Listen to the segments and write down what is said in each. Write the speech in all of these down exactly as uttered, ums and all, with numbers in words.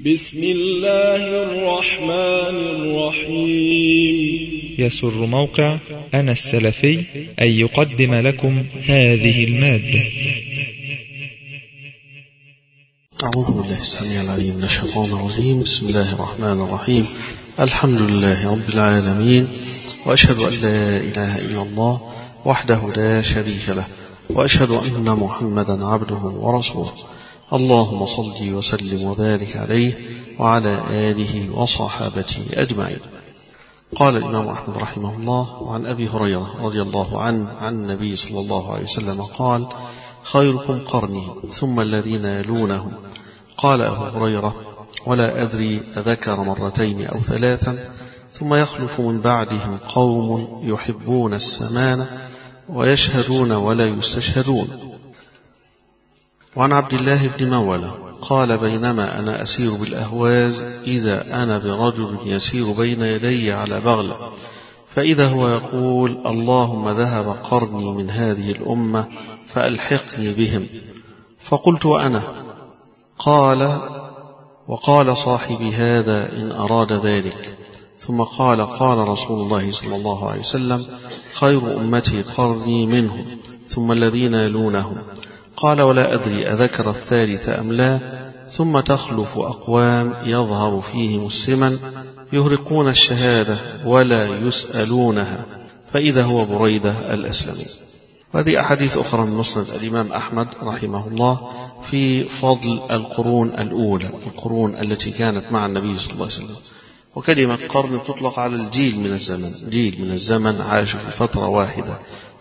بسم الله الرحمن الرحيم. يسر موقع أنا السلفي أن يقدم لكم هذه المادة. أعوذ بالله السميع العليم من الشيطان الرجيم. بسم الله الرحمن الرحيم. الحمد لله رب العالمين، وأشهد أن لا إله إلا الله وحده لا شريك له، وأشهد أن محمدا عبده ورسوله. اللهم صل وسلم وبارك عليه وعلى آله وصحابته أجمعين. قال الإمام أحمد رحمه الله: وعن أبي هريرة رضي الله عنه عن النبي صلى الله عليه وسلم قال: خيركم قرني ثم الذين يلونهم. قال أبو هريرة: ولا أدري أذكر مرتين أو ثلاثا، ثم يخلف من بعدهم قوم يحبون السمان ويشهدون ولا يستشهدون. وعن عبد الله بن مولى قال: بينما أنا أسير بالأهواز إذا أنا برجل يسير بين يدي على بغلة، فإذا هو يقول: اللهم ذهب قرني من هذه الأمة فألحقني بهم. فقلت: وأنا؟ قال: وقال صاحبي هذا إن أراد ذلك. ثم قال: قال رسول الله صلى الله عليه وسلم: خير أمتي قرني منهم ثم الذين يلونهم. قال: ولا أدري أذكر الثالث أم لا. ثم تخلف أقوام يظهر فيهم السمن يهرقون الشهادة ولا يسألونها، فإذا هو بريدة الأسلمي. وهذه أحاديث أخرى من مسند الإمام أحمد رحمه الله في فضل القرون الأولى، القرون التي كانت مع النبي صلى الله عليه وسلم. وكلمة قرن تطلق على الجيل من الزمن، جيل من الزمن عاشوا في فترة واحدة.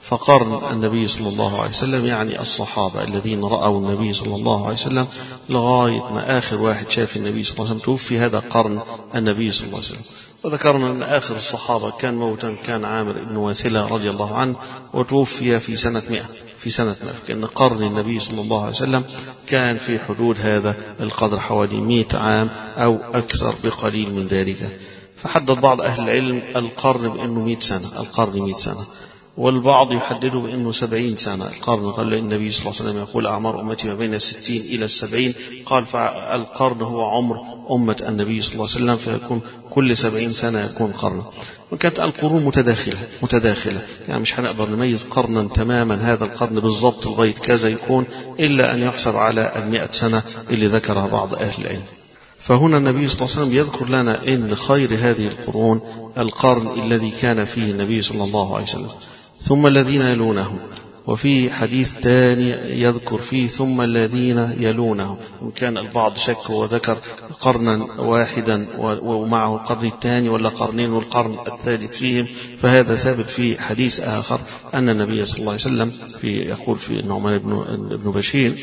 فقرن النبي صلى الله عليه وسلم يعني الصحابة الذين رأوا النبي صلى الله عليه وسلم لغاية ما آخر واحد شاف النبي صلى الله عليه وسلم توفي، هذا قرن النبي صلى الله عليه وسلم. وذكرنا أن آخر الصحابة كان موتا كان عامر بن واسلة رضي الله عنه، وتوفي في سنة مئة في سنة مئة فكأن قرن النبي صلى الله عليه وسلم كان في حدود هذا القدر، حوالي مئة عام أو أكثر بقليل من ذلك. فحدد بعض أهل العلم القرن بأنه مئة سنة، القرن مئة سنة، والبعض يحدده بأنه سبعين سنة. القرن قال النبي صلى الله عليه وسلم يقول: أعمار أمتي ما بين الستين إلى السبعين. قال فالقرن هو عمر أمة النبي صلى الله عليه وسلم، فيكون كل سبعين سنة يكون قرن. وكانت القرون متداخلة متداخلة يعني مش هنقدر نميز قرنا تماما هذا القرن بالضبط لغاية كذا يكون، إلا أن يحسب على المئة سنة اللي ذكرها بعض أهل العلم. فهنا النبي صلى الله عليه وسلم يذكر لنا إن خير هذه القرون القرن الذي كان فيه النبي صلى الله عليه وسلم، ثم الذين يلونهم. وفي حديث ثاني يذكر فيه ثم الذين يلونهم، إن كان البعض شك وذكر قرنا واحدا ومعه القرن الثاني ولا قرنين والقرن الثالث فيهم، فهذا ثابت في حديث آخر أن النبي صلى الله عليه وسلم في يقول في النعمان بن بشير: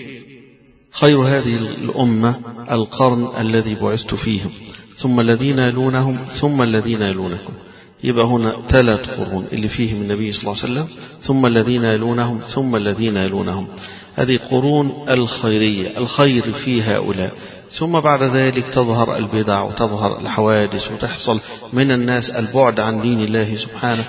خير هذه الأمة القرن الذي بعثت فيهم، ثم الذين يلونهم ثم الذين يلونكم. يبقى هنا ثلاث قرون اللي فيهم النبي صلى الله عليه وسلم، ثم الذين يلونهم ثم الذين يلونهم. هذه قرون الخيرية، الخير في هؤلاء. ثم بعد ذلك تظهر البدع وتظهر الحوادث وتحصل من الناس البعد عن دين الله سبحانه،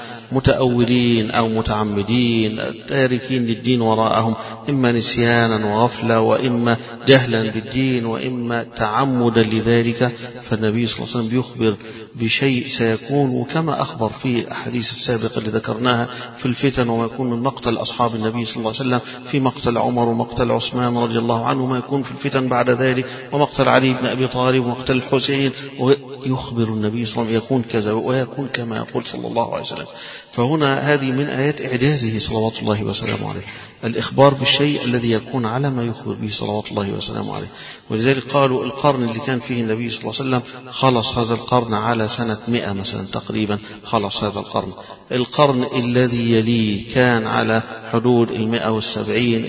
متأولين أو متعمدين تاركين للدين وراءهم، إما نسيانا وغفلة، وإما جهلا بالدين، وإما تعمدا لذلك. فالنبي صلى الله عليه وسلم بيخبر بشيء سيكون، وكما أخبر في الأحاديث السابقة اللي ذكرناها في الفتن وما يكون من مقتل أصحاب النبي صلى الله عليه وسلم، في مقتل عمر ومقتل عثمان رضي الله عنه، وما يكون في الفتن بعد ذلك، ومقتل علي بن أبي طالب ومقتل الحسين. ويخبر النبي صلى الله عليه وسلم يكون كذا ويكون كما يقول صلى الله عليه وسلم. فهنا هذه من آيات إعجازه صلوات الله وسلامه عليه، الإخبار بالشيء الذي يكون على ما يخبر به صلوات الله وسلامه عليه. ولذلك قالوا القرن اللي كان فيه النبي صلى الله عليه وسلم خلص هذا القرن على سنة مئة مثلا تقريبا، خلص هذا القرن. القرن الذي يليه كان على حدود المئة والسبعين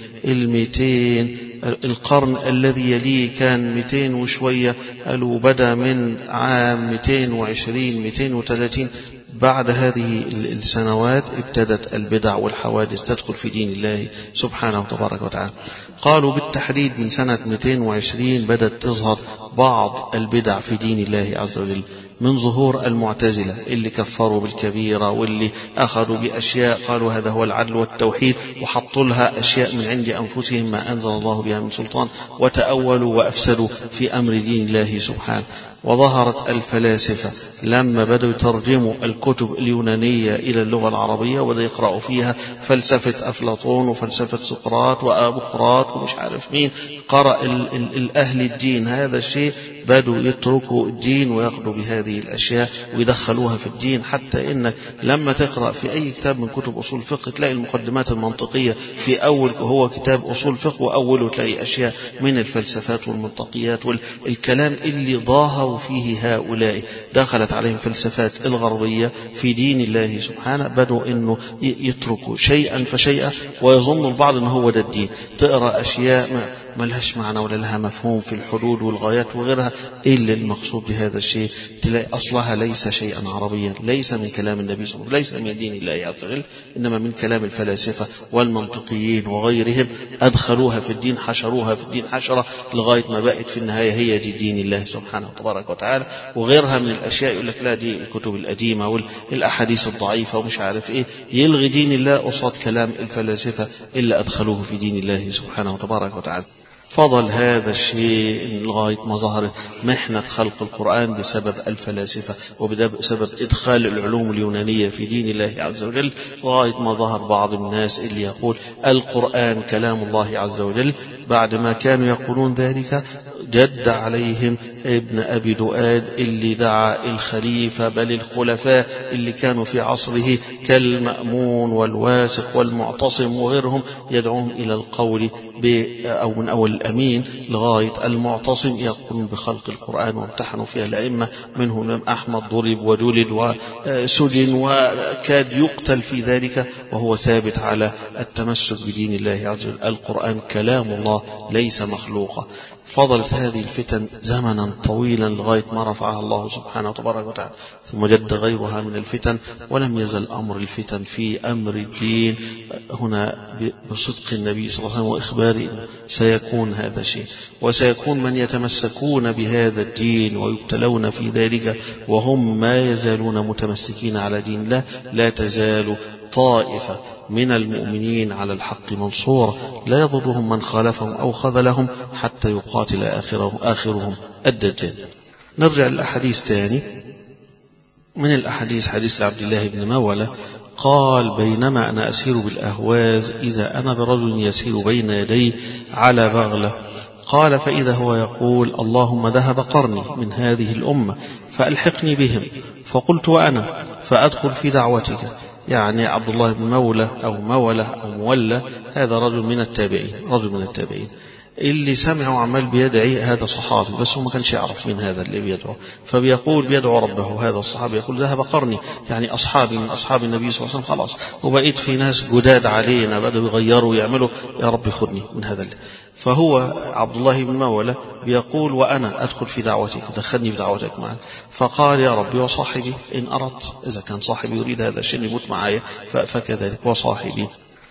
المئتين. القرن الذي يليه كان مئتين وشوية، قالوا بدأ من عام مئتين وعشرين مئتين وثلاثين. بعد هذه السنوات ابتدت البدع والحوادث تدخل في دين الله سبحانه وتبارك وتعالى. قالوا بالتحديد من سنة مئتين وعشرين بدأت تظهر بعض البدع في دين الله عز وجل، من ظهور المعتزلة اللي كفروا بالكبيرة واللي أخذوا بأشياء قالوا هذا هو العدل والتوحيد وحطوا لها أشياء من عند أنفسهم ما أنزل الله بها من سلطان وتأولوا وأفسدوا في أمر دين الله سبحانه. وظهرت الفلاسفة لما بدأوا يترجموا الكتب اليونانية إلى اللغة العربية وبدأوا يقرأوا فيها فلسفة أفلاطون وفلسفة سقراط وأبوقراط ومش عارف مين، قرأ الأهل الدين هذا الشيء بدأوا يتركوا الدين ويأخذوا بهذه الأشياء ويدخلوها في الدين، حتى إنك لما تقرأ في أي كتاب من كتب أصول الفقه تلاقي المقدمات المنطقية في أول هو كتاب أصول الفقه وأوله تلاقي أشياء من الفلسفات والمنطقيات والكلام اللي ظاهروا فيه هؤلاء دخلت عليهم فلسفات الغربية في دين الله سبحانه، بدأوا إنه يتركوا شيئا فشيئا ويظن البعض إنه هو ده الدين. تقرأ أشياء ما لهاش معنى ولا لها مفهوم في الحدود والغايات وغيرها، إلا المقصود بهذا الشيء تلاقي أصلها ليس شيئا عربيا، ليس من كلام النبي صلى الله عليه وسلم، ليس من دين الله عز وجل، إنما من كلام الفلاسفة والمنطقيين وغيرهم، أدخلوها في الدين حشروها في الدين حشرة لغاية ما بقت في النهاية هي دي دين الله سبحانه وتبارك وتعالى. وغيرها من الأشياء يقول لك لا دي الكتب القديمة والأحاديث الضعيفة ومش عارف إيه، يلغي دين الله قصاد كلام الفلاسفة إلا أدخلوه في دين الله سبحانه وتبارك وتعالى. فضل هذا الشيء لغاية ما ظهرت محنة خلق القرآن بسبب الفلاسفة وبسبب إدخال العلوم اليونانية في دين الله عز وجل، لغاية ما ظهر بعض الناس اللي يقول القرآن كلام الله عز وجل. بعد ما كانوا يقولون ذلك جد عليهم ابن أبي دؤاد اللي دعا الخليفة بل الخلفاء اللي كانوا في عصره كالمأمون والواثق والمعتصم وغيرهم يدعون إلى القول أو من أول الأمين لغاية المعتصم يقولون بخلق القرآن، وامتحنوا فيها الأئمة منهم الإمام أحمد ضرب وجلد وسجن وكاد يقتل في ذلك وهو ثابت على التمسك بدين الله عز وجل. القرآن كلام الله ليس مخلوقا. فضلت هذه الفتن زمنا طويلا لغاية ما رفعها الله سبحانه وتبارك وتعالى، ثم جد غيرها من الفتن، ولم يزل أمر الفتن في أمر الدين هنا بصدق النبي صلى الله عليه وسلم وإخباره سيكون هذا الشيء، وسيكون من يتمسكون بهذا الدين ويبتلون في ذلك وهم ما يزالون متمسكين على دين الله. لا تزال طائفة من المؤمنين على الحق منصورة لا يضرهم من خالفهم أو خذلهم حتى يقاتل آخرهم, آخرهم الدجال. نرجع للأحاديث تاني. من الأحاديث حديث لعبد الله بن مولى قال بينما أنا أسير بالأهواز إذا أنا برجل يسير بين يدي على بغلة، قال فإذا هو يقول اللهم ذهب قرني من هذه الأمة فألحقني بهم، فقلت وأنا فأدخل في دعوتك. يعني عبد الله بن مولى أو مولى أو مولى هذا رجل من التابعين، رجل من التابعين اللي سمعوا عمال بيدعي هذا صحابي بس هو ما كانش يعرف من هذا اللي بيدعو، فبيقول بيدعو ربه. هذا الصحابي يقول ذهب قرني، يعني أصحابي من أصحاب النبي صلى الله عليه وسلم خلاص، وبقيت في ناس جداد علينا بدأوا يغيروا ويعملوا، يا رب خذني من هذا اللي. فهو عبد الله بن مولى بيقول وأنا أدخل في دعوتك، دخلني في دعوتك معك. فقال يا ربي وصاحبي إن أردت، إذا كان صاحبي يريد هذا الشيء يموت معايا فكذلك وصاحبي.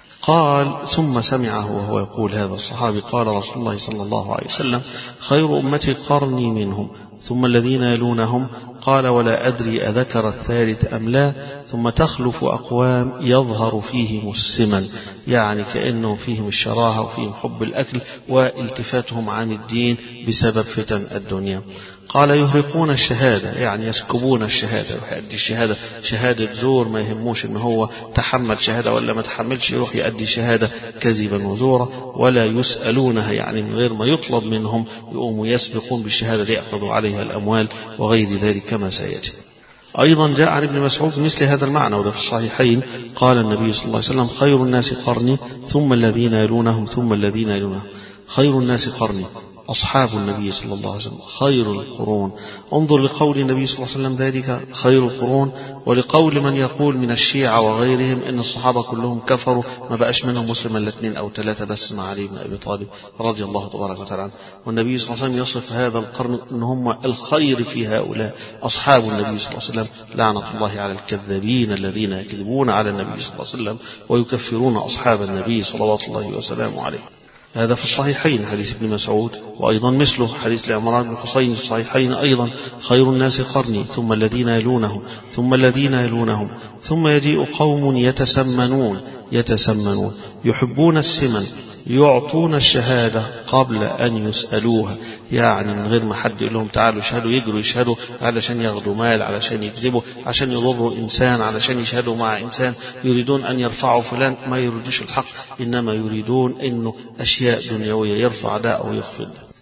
قال ثم سمعه وهو يقول هذا الصحابي قال رسول الله صلى الله عليه وسلم خير أمتي قرني منهم ثم الذين يلونهم. قال ولا أدري أذكر الثالث أم لا. ثم تخلف أقوام يظهر فيهم السمن، يعني كأنهم فيهم الشراهة وفيهم حب الأكل والتفاتهم عن الدين بسبب فتن الدنيا. قال يهرقون الشهادة، يعني يسكبون الشهادة، يؤدي الشهادة شهادة زور ما يهموش إن هو تحمل شهادة ولا ما تحملش، يروح يؤدي شهادة كذبا وزورا. ولا يسألونها، يعني من غير ما يطلب منهم يقوموا يسبقون بالشهادة ليأخذوا عليها الأموال وغير ذلك كما سيأتي. أيضا جاء عن ابن مسعود مثل هذا المعنى وده في الصحيحين. قال النبي صلى الله عليه وسلم خير الناس قرني ثم الذين يلونهم ثم الذين يلونهم. خير الناس قرني أصحاب النبي صلى الله عليه وسلم خير القرون. انظر لقول النبي صلى الله عليه وسلم ذلك خير القرون، ولقول من يقول من الشيعة وغيرهم إن الصحابة كلهم كفروا، ما بقاش منهم مسلم الا اثنين أو ثلاثة بس مع علي بن أبي طالب رضي الله تبارك وتعالى عنه. والنبي صلى الله عليه وسلم يصف هذا القرن إن هم الخير في هؤلاء أصحاب النبي صلى الله عليه وسلم. لعنة الله على الكذابين الذين يكذبون على النبي صلى الله عليه وسلم ويكفرون أصحاب النبي صلوات الله وسلامه عليه. هذا في الصحيحين حديث ابن مسعود، وأيضا مثله حديث لعمران بن حسين في الصحيحين أيضا: خير الناس قرني ثم الذين يلونهم ثم الذين يلونهم ثم يجيء قوم يتسمنون يتسمنون يحبون السمن يعطون الشهادة قبل أن يسألوها، يعني من غير ما حد يقول لهم تعالوا يشهدوا يجروا يشهدوا علشان ياخدوا مال، علشان يكذبوا، عشان يضروا إنسان، علشان يشهدوا مع إنسان، يريدون أن يرفعوا فلان، ما يريدوش الحق، إنما يريدون إنه أشياء دنيوية يرفع ده أو يخفض ده.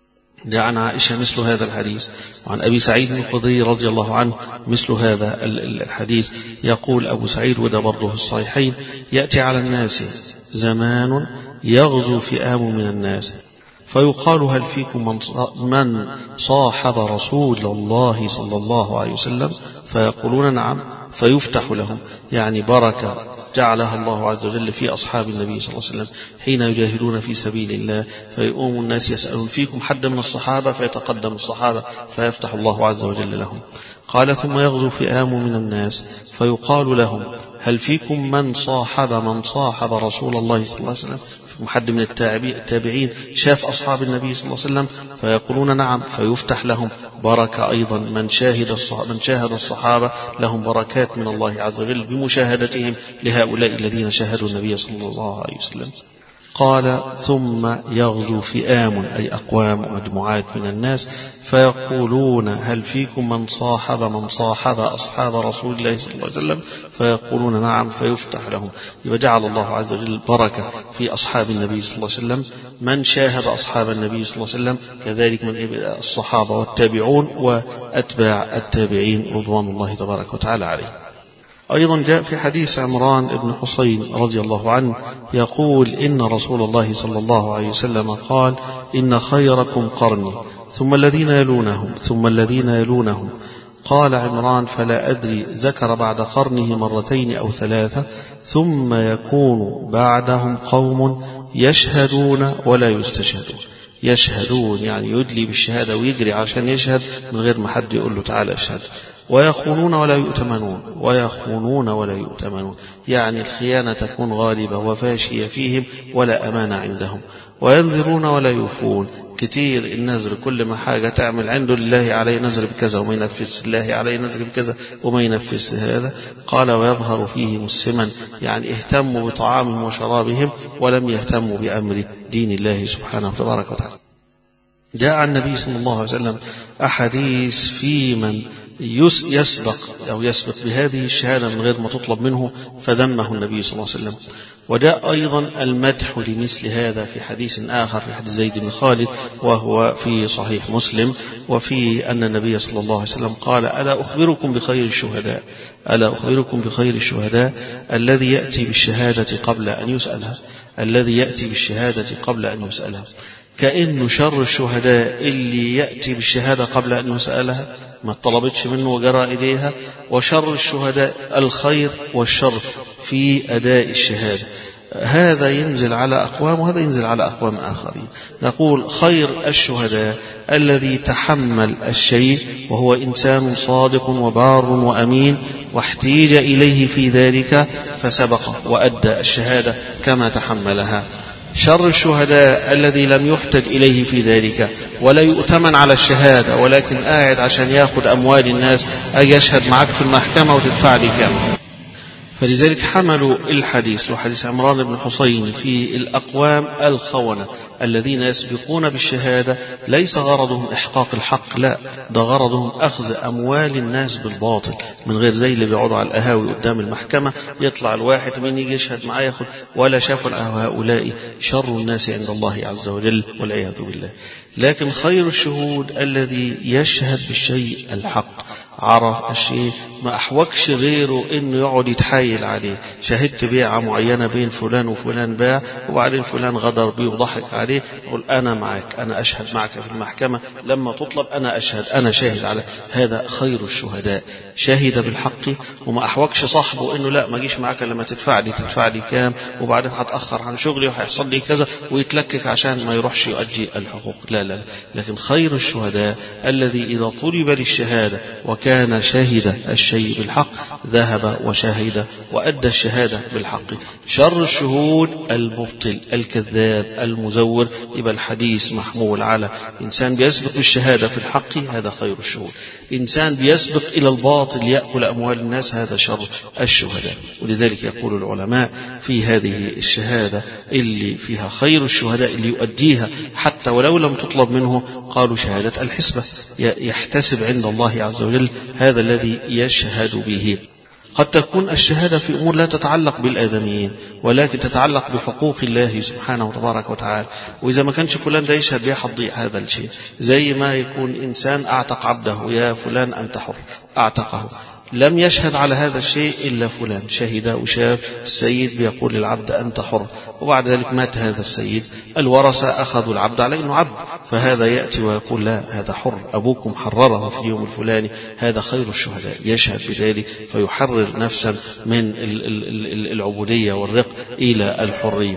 ده عن عائشة مثل هذا الحديث، وعن أبي سعيد الخدري رضي الله عنه مثل هذا الحديث. يقول أبو سعيد، وده برضه في الصحيحين: يأتي على الناس زمان يغزو فئام من الناس فيقال: هل فيكم من صاحب رسول الله صلى الله عليه وسلم؟ فيقولون: نعم. فيفتح لهم، يعني بركة جعلها الله عز وجل في أصحاب النبي صلى الله عليه وسلم حين يجاهدون في سبيل الله، فيقوم الناس يسألون: فيكم حد من الصحابة؟ فيتقدم الصحابة فيفتح الله عز وجل لهم. قال: ثم يغزو فئام من الناس فيقال لهم: هل فيكم من صاحب من صاحب رسول الله صلى الله عليه وسلم؟ فيكم حد من التابعين شاف أصحاب النبي صلى الله عليه وسلم؟ فيقولون: نعم. فيفتح لهم بركة أيضا، من شاهد من شاهد الصحابة لهم بركات من الله عز وجل بمشاهدتهم لهؤلاء الذين شاهدوا النبي صلى الله عليه وسلم. قال: ثم يغزو فئام أي أقوام مجموعات من الناس فيقولون: هل فيكم من صاحب من صاحب أصحاب رسول الله صلى الله عليه وسلم؟ فيقولون: نعم. فيفتح لهم. وجعل الله عز وجل بركة في أصحاب النبي صلى الله عليه وسلم، من شاهد أصحاب النبي صلى الله عليه وسلم، كذلك من الصحابة والتابعون وأتباع التابعين رضوان الله تبارك وتعالى عليه. أيضا جاء في حديث عمران بن حسين رضي الله عنه يقول: إن رسول الله صلى الله عليه وسلم قال: إن خيركم قرني ثم الذين يلونهم ثم الذين يلونهم. قال عمران: فلا أدري ذكر بعد قرنه مرتين أو ثلاثة، ثم يكون بعدهم قوم يشهدون ولا يستشهدون. يشهدون يعني يدلي بالشهادة ويجري عشان يشهد من غير ما حد يقول له تعالى اشهد. ويخونون ولا يؤتمنون ويخونون ولا يؤتمنون يعني الخيانة تكون غالبة وفاشية فيهم ولا أمانة عندهم. وينذرون ولا يوفون، كتير النذر كل ما حاجة تعمل عنده لله عليه نذر بكذا وما ينفذ، الله عليه نذر بكذا وما ينفذ هذا. قال: ويظهر فيهم السمن يعني اهتموا بطعامهم وشرابهم ولم يهتموا بأمر دين الله سبحانه وتبارك وتعالى. جاء عن النبي صلى الله عليه وسلم أحاديث في من يسبق أو يسبق بهذه الشهادة من غير ما تطلب منه فذمه النبي صلى الله عليه وسلم. وجاء أيضا المدح لمثل هذا في حديث آخر في حديث زيد بن خالد وهو في صحيح مسلم، وفي أن النبي صلى الله عليه وسلم قال: ألا أخبركم بخير الشهداء ألا أخبركم بخير الشهداء الذي يأتي بالشهادة قبل أن يسألها الذي يأتي بالشهادة قبل أن يسألها. كأنه شر الشهداء اللي يأتي بالشهادة قبل أن يسألها ما طلبتش منه وجرى إليها، وشر الشهداء الخير والشر في أداء الشهادة. هذا ينزل على أقوام وهذا ينزل على أقوام آخرين. نقول: خير الشهداء الذي تحمل الشيء وهو إنسان صادق وبار وأمين واحتيج إليه في ذلك فسبق وأدى الشهادة كما تحملها. شر الشهداء الذي لم يحتج إليه في ذلك ولا يؤتمن على الشهادة ولكن قاعد عشان يأخذ أموال الناس، أجي أشهد معك في المحكمة وتدفع لي كام. فلذلك حملوا الحديث وحديث عمران بن حسين في الأقوام الخونة الذين يسبقون بالشهادة ليس غرضهم إحقاق الحق، لا، ده غرضهم أخذ أموال الناس بالباطل من غير زي اللي بيقعدوا على القهاوي قدام المحكمة يطلع الواحد من يجي يشهد معاه ياخد، ولا شافوا هؤلاء شر الناس عند الله عز وجل والعياذ بالله. لكن خير الشهود الذي يشهد بالشيء الحق، عرف الشيء ما أحوجش غيره إنه يقعد يتحايل عليه. شهدت بيعة معينة بين فلان وفلان باع وبعدين فلان غدر بيه وضحك عليه عليه يقول أنا معك، أنا أشهد معك في المحكمة لما تطلب، أنا أشهد، أنا شاهد على هذا خير الشهداء. شهد بالحق وما أحوجش صاحبه إنه لا ما أجيش معك لما تدفع لي، تدفع لي كام وبعدين هتأخر عن شغلي وهيحصل لي كذا ويتلكك عشان ما يروحش يؤدي الحقوق. لا لا، لكن خير الشهداء الذي إذا طلب للشهادة وكان شهد الشيء بالحق ذهب وشهد وأدى الشهادة بالحق. شر الشهود المبطل الكذاب المزور، يبقى الحديث محمول على إنسان بيسبق بالشهادة في الحق، هذا خير الشهود. إنسان بيسبق إلى الباطل يأكل أموال الناس، هذا شر الشهداء. ولذلك يقول العلماء في هذه الشهادة اللي فيها خير الشهداء اللي يؤديها حتى ولو لم تطلب منه، قالوا شهادة الحسبة، يحتسب عند الله عز وجل هذا الذي يشهد به. قد تكون الشهادة في أمور لا تتعلق بالآدميين ولكن تتعلق بحقوق الله سبحانه وتبارك وتعالى، وإذا ما كانش فلان ده يشهد بها هتضيع هذا الشيء. زي ما يكون إنسان أعتق عبده، يا فلان أنت حر، أعتقه، لم يشهد على هذا الشيء إلا فلان، شهد وشاف السيد بيقول للعبد أنت حر، وبعد ذلك مات هذا السيد، الورثة أخذوا العبد على أنه عبد، فهذا يأتي ويقول لا هذا حر، أبوكم حرره في اليوم الفلاني، هذا خير الشهداء، يشهد بذلك فيحرر نفسا من العبودية والرق إلى الحرية.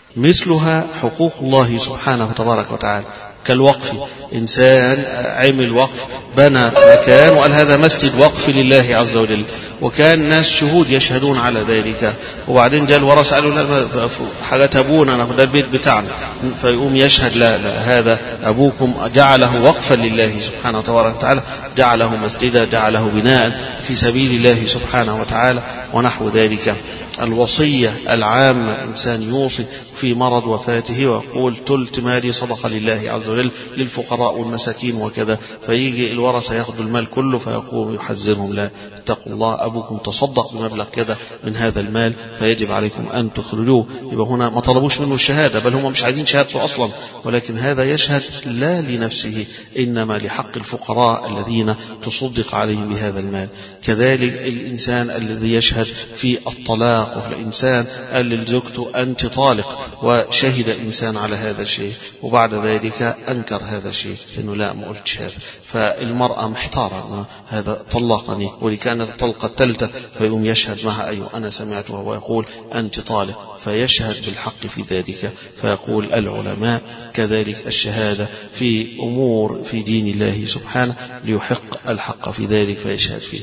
مثلها حقوق الله سبحانه وتبارك وتعالى كالوقف، إنسان عمل وقف، بنى مكان وقال هذا مسجد وقف لله عز وجل، وكان ناس شهود يشهدون على ذلك، وبعدين جاء الورثة قالوا لا حاجات أبونا ده البيت بتاعنا، فيقوم يشهد لا لا هذا أبوكم جعله وقفا لله سبحانه وتبارك وتعالى، جعله مسجدا، جعله بناء في سبيل الله سبحانه وتعالى ونحو ذلك. الوصية العامة، إنسان يوصي في مرض وفاته ويقول تلت مالي صدقة لله عز وجل للفقراء والمساكين وكذا، فيجي الورثة ياخذ المال كله فيقوم يحذرهم لا اتقوا الله، أبوكم تصدق بمبلغ كذا من هذا المال فيجب عليكم أن تخرجوه. يبقى هنا ما طلبوش منه الشهادة، بل هم مش عايزين شهادته أصلا، ولكن هذا يشهد لا لنفسه إنما لحق الفقراء الذين تصدق عليهم بهذا المال. كذلك الإنسان الذي يشهد في الطلاق، وفي الإنسان قال لزوجته أنت طالق وشهد إنسان على هذا الشيء وبعد ذلك أنكر هذا الشيء إنه لا ما قلتش هذا، فالمرأة محتارة هذا طلقني ولكانت الطلقة الثالثة، فيقوم يشهد معها أيوه أنا سمعته وهو يقول أنت طالق، فيشهد بالحق في ذلك. فيقول العلماء كذلك الشهادة في أمور في دين الله سبحانه ليحق الحق في ذلك فيشهد فيه.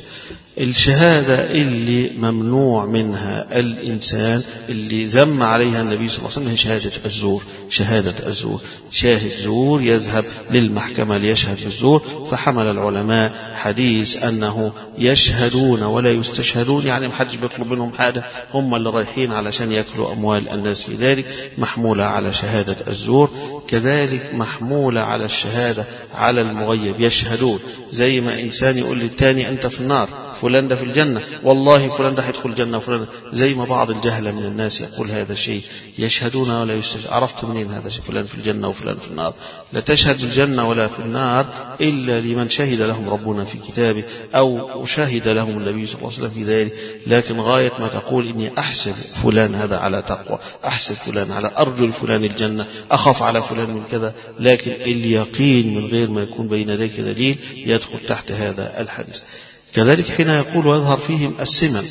الشهادة اللي ممنوع منها الإنسان اللي ذم عليها النبي صلى الله عليه وسلم هي شهادة الزور. شهادة الزور، شاهد زور يذهب للمحكمة ليشهد بالزور، فحمل العلماء حديث أنه يشهدون ولا يستشهدون، يعني محدش بيطلب منهم حاجة، هم اللي رايحين علشان يأكلوا أموال الناس، في ذلك محمولة على شهادة الزور. كذلك محمولة على الشهادة على المغيب، يشهدون زي ما إنسان يقول للتاني أنت في النار، فلان ده في الجنة، والله فلان ده هيدخل الجنة وفلان، زي ما بعض الجهلة من الناس يقول هذا الشيء، يشهدون ولا يستشهدون. عرفت منين هذا الشيء؟ فلان في الجنة وفلان في النار. لا تشهد في الجنة ولا في النار إلا لمن شهد لهم ربنا في كتابه أو شهد لهم النبي صلى الله عليه وسلم في ذلك. لكن غاية ما تقول إني أحسب فلان هذا على تقوى، أحسب فلان على أرجو فلان الجنة، أخاف على فلان من كذا، لكن اليقين من غير ما يكون بين ذلك دليل يدخل تحت هذا الحديث. كذلك حين يقول ويظهر فيهم السمن،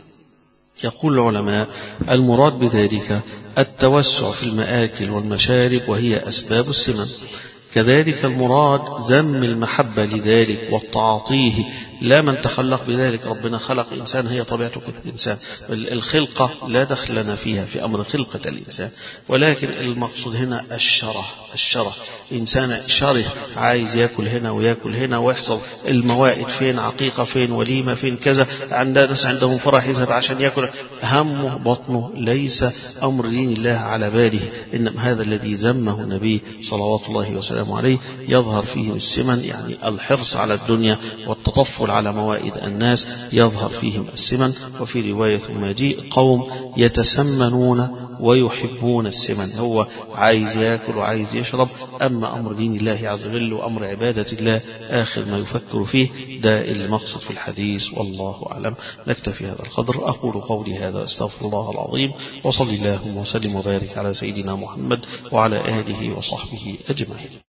يقول العلماء المراد بذلك التوسع في المآكل والمشارب وهي أسباب السمن. كذلك المراد ذم المحبة لذلك والتعاطيه، لا من تخلق بذلك، ربنا خلق إنسان هي طبيعته كده الإنسان، الخلقة لا دخل لنا فيها في أمر خلقة الإنسان، ولكن المقصود هنا الشره. الشره إنسان شره عايز يأكل هنا ويأكل هنا ويحصل الموائد فين، عقيقة فين، وليمة فين، كذا، عندنا ناس عندهم فرح يذهب عشان يأكل، همه بطنه، ليس أمر دين الله على باله، إنما هذا الذي ذمه النبي صلوات الله وسلامه والسلام عليه يظهر فيهم السمن، يعني الحرص على الدنيا والتطفل على موائد الناس يظهر فيهم السمن. وفي رواية ثم يجيء قوم يتسمنون ويحبون السمن، هو عايز يأكل وعايز يشرب، أما أمر دين الله عز وجل وأمر عبادة الله آخر ما يفكر فيه، ده المقصد في الحديث، والله أعلم. نكتفي هذا القدر. أقول قولي هذا أستغفر الله العظيم، وصلي اللهم وسلم وبارك على سيدنا محمد وعلى آله وصحبه أجمعين.